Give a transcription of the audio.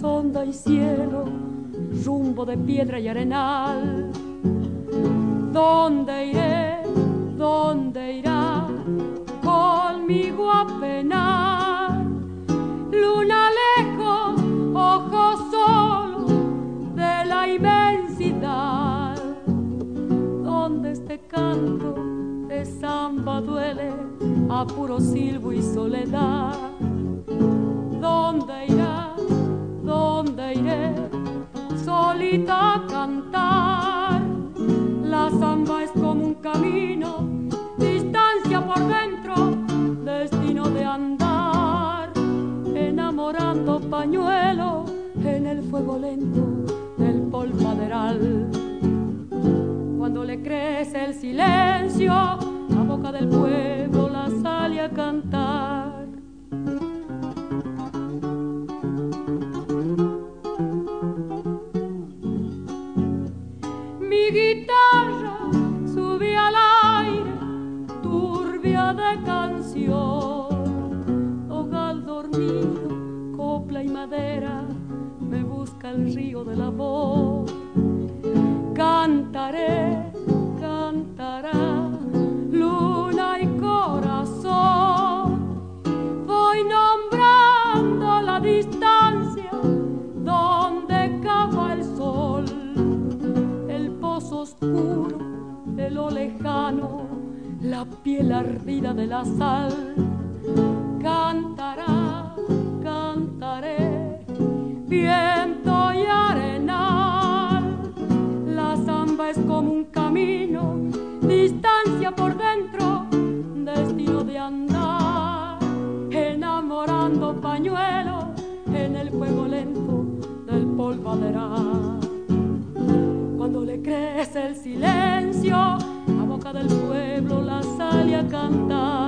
sonda y cielo, rumbo de piedra y arenal. ¿Dónde iré? ¿Dónde irá conmigo a penar? Luna lejos, ojos solos de la inmensidad, donde este canto de samba duele a puro silbo y soledad. ¿Dónde irá? ¿Dónde iré? Solita a cantar. La samba es como un camino, distancia por dentro, destino de andar, enamorando pañuelo en el fuego lento del polvaderal. Cuando le crece el silencio, la boca del pueblo la sale a cantar. Mi guitarra sube al aire, turbia de canción. Nogal dormido, copla y madera, me busca el río de la voz. Cantaré, cantará luna y corazón. Voy nombrando la distancia donde cava el sol, el pozo oscuro de lo lejano, la piel ardida de la sal. Cantará, cantaré, viento y arenal. La samba es como un camino, distancia por dentro, destino de andar, enamorando pañuelos en el fuego lento del polvaderal. Cuando le crece el silencio, la boca del pueblo la sale a cantar.